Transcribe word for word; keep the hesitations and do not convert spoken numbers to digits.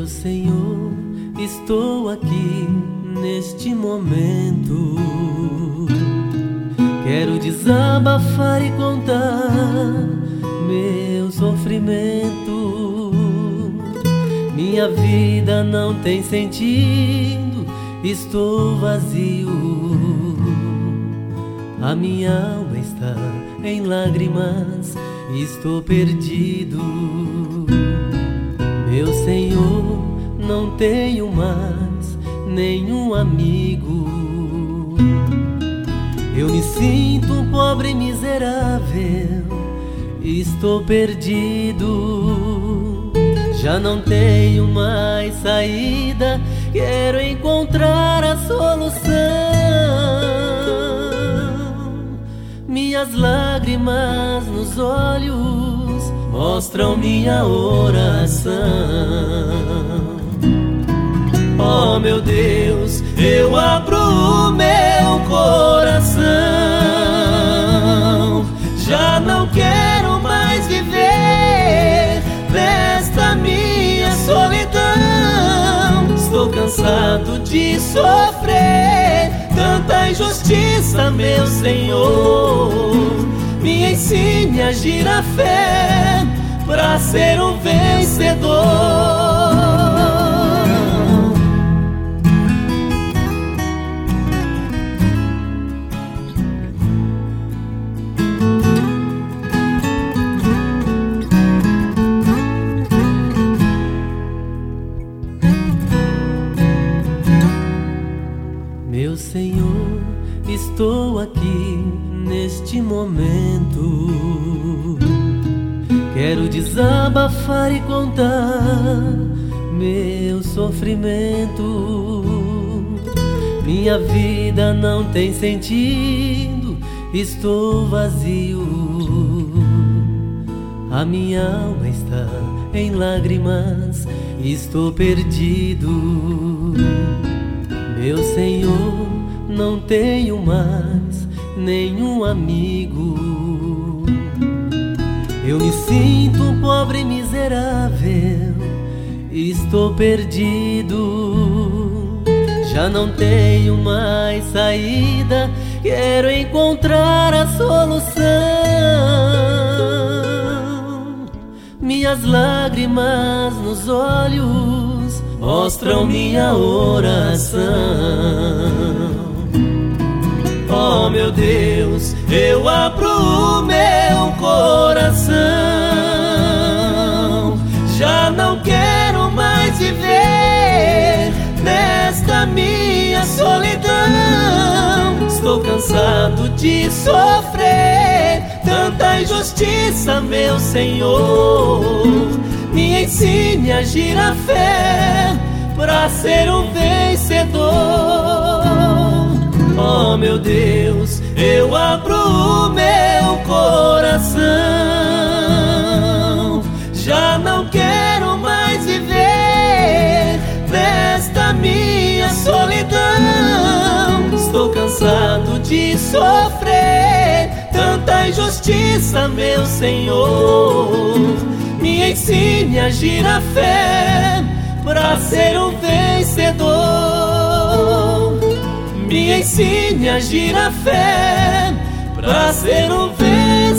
Meu Senhor, estou aqui neste momento. Quero desabafar e contar meu sofrimento. Minha vida não tem sentido, estou vazio. A minha alma está em lágrimas, estou perdido. Meu Senhor, não tenho mais nenhum amigo. Eu me sinto um pobre miserável, estou perdido. Já não tenho mais saída, quero encontrar a solução. Minhas lágrimas nos olhos mostram minha oração. Oh meu Deus, eu abro o meu coração. Já não quero mais viver nesta minha solidão. Estou cansado de sofrer tanta injustiça, meu Senhor. Me ensine a agir a fé pra ser um vencedor. Meu Senhor, estou aqui neste momento. Quero desabafar e contar meu sofrimento. Minha vida não tem sentido, estou vazio. A minha alma está em lágrimas, estou perdido. Meu Senhor, não tenho mais nenhum amigo. Eu me sinto um pobre miserável, estou perdido. Já não tenho mais saída, quero encontrar a solução. Minhas lágrimas nos olhos mostram minha oração. Oh meu Deus, eu abro o meu coração. Já não quero mais viver nesta minha solidão. Estou cansado de sofrer tanta injustiça, meu Senhor. Me ensine a agir a fé pra ser um vencedor. Oh meu Deus, eu abro o meu coração. Já não quero mais viver nesta minha solidão. Estou cansado de sofrer tanta injustiça, meu Senhor. Me ensine a agir a fé pra ser um vencedor. Me ensine a agir a fé pra ser um vencedor.